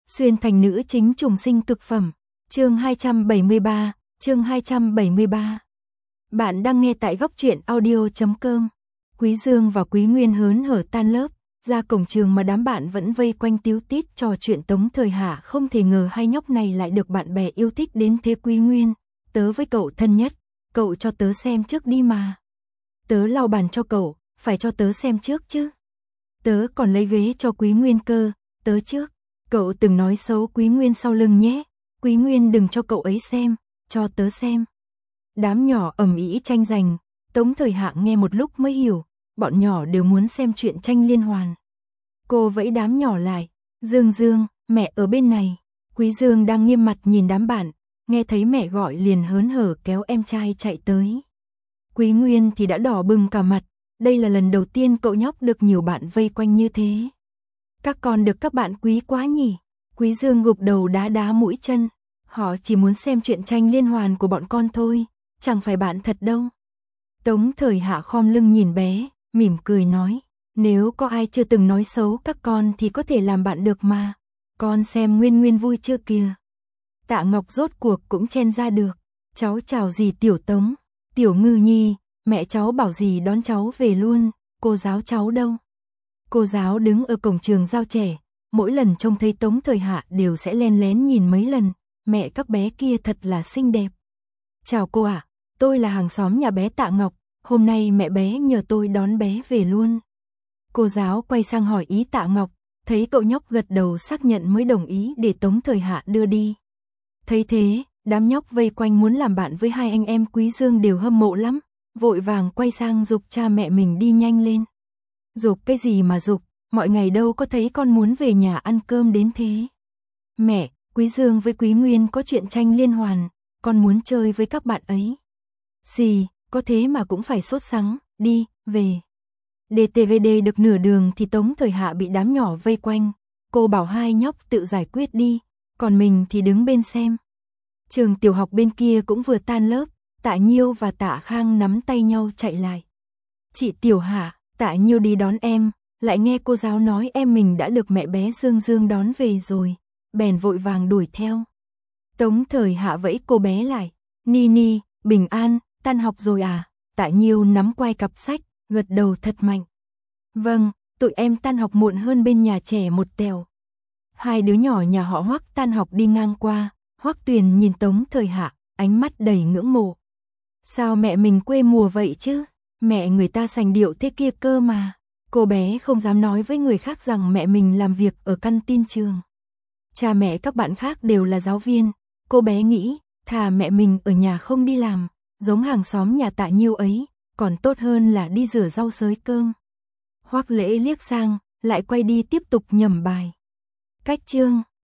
Xuyên thành nữ chính trùng sinh cực phẩm. Chương 273, chương 273. Bạn đang nghe tại góc truyện audio.com. Quý Dương và Quý Nguyên hớn hở tan lớp, ra cổng trường mà đám bạn vẫn vây quanh tíu tít trò chuyện Tống Thời Hạ, không thể ngờ hai nhóc này lại được bạn bè yêu thích đến thế. Quý Nguyên, tớ với cậu thân nhất, cậu cho tớ xem trước đi mà. Tớ lau bàn cho cậu, phải cho tớ xem trước chứ. Tớ còn lấy ghế cho Quý Nguyên cơ, tớ trước. Cậu từng nói xấu Quý Nguyên sau lưng nhé. Quý Nguyên đừng cho cậu ấy xem, cho tớ xem. Đám nhỏ ầm ĩ tranh giành. Tống Thời Hạ nghe một lúc mới hiểu, bọn nhỏ đều muốn xem truyện tranh liên hoàn. Cô vẫy đám nhỏ lại, Dương Dương, mẹ ở bên này. Quý Dương đang nghiêm mặt nhìn đám bạn, nghe thấy mẹ gọi liền hớn hở kéo em trai chạy tới. Quý Nguyên thì đã đỏ bừng cả mặt, đây là lần đầu tiên cậu nhóc được nhiều bạn vây quanh như thế. Các con được các bạn quý quá nhỉ. Quý Dương gục đầu đá đá mũi chân, họ chỉ muốn xem truyện tranh liên hoàn của bọn con thôi, chẳng phải bạn thật đâu. Tống Thời Hạ khom lưng nhìn bé, mỉm cười nói, nếu có ai chưa từng nói xấu các con thì có thể làm bạn được mà. Con xem Nguyên Nguyên vui chưa kìa. Tạ Ngọc rốt cuộc cũng chen ra được. Cháu chào dì Tiểu Tống, Tiểu Ngư Nhi, mẹ cháu bảo dì đón cháu về luôn, cô giáo cháu đâu? Cô giáo đứng ở cổng trường giao trẻ, mỗi lần trông thấy Tống Thời Hạ đều sẽ len lén nhìn mấy lần, mẹ các bé kia thật là xinh đẹp. Chào cô ạ, tôi là hàng xóm nhà bé Tạ Ngọc, hôm nay mẹ bé nhờ tôi đón bé về luôn. Cô giáo quay sang hỏi ý Tạ Ngọc, thấy cậu nhóc gật đầu xác nhận mới đồng ý để Tống Thời Hạ đưa đi. Thấy thế, đám nhóc vây quanh muốn làm bạn với hai anh em Quý Dương đều hâm mộ lắm, vội vàng quay sang giục cha mẹ mình đi nhanh lên. Giục cái gì mà giục, mọi ngày đâu có thấy con muốn về nhà ăn cơm đến thế. Mẹ, Quý Dương với Quý Nguyên có truyện tranh liên hoàn, con muốn chơi với các bạn ấy. Xì, có thế mà cũng phải sốt sắng, đi, về. DTVD được nửa đường thì Tống Thời Hạ bị đám nhỏ vây quanh, cô bảo hai nhóc tự giải quyết đi, còn mình thì đứng bên xem. Trường tiểu học bên kia cũng vừa tan lớp, Tạ Nhiêu và Tạ Khang nắm tay nhau chạy lại. Chị Tiểu Hạ, Tạ Nhiêu đi đón em, lại nghe cô giáo nói em mình đã được mẹ bé Dương Dương đón về rồi, bèn vội vàng đuổi theo. Tống Thời Hạ vẫy cô bé lại, Nini, bình an, tan học rồi à? Tạ Nhiêu nắm quai cặp sách, gật đầu thật mạnh. Vâng, tụi em tan học muộn hơn bên nhà trẻ một tèo. Hai đứa nhỏ nhà họ Hoắc tan học đi ngang qua, Hoắc Tuyền nhìn Tống Thời Hạ, ánh mắt đầy ngưỡng mộ. Sao mẹ mình quê mùa vậy chứ? Mẹ người ta sành điệu thế kia cơ mà. Cô bé không dám nói với người khác rằng mẹ mình làm việc ở căn tin trường. Cha mẹ các bạn khác đều là giáo viên, cô bé nghĩ, thà mẹ mình ở nhà không đi làm, giống hàng xóm nhà Tạ Nhiêu ấy, còn tốt hơn là đi rửa rau xới cơm. Hoắc Lễ liếc sang, lại quay đi tiếp tục nhẩm bài. Cách chương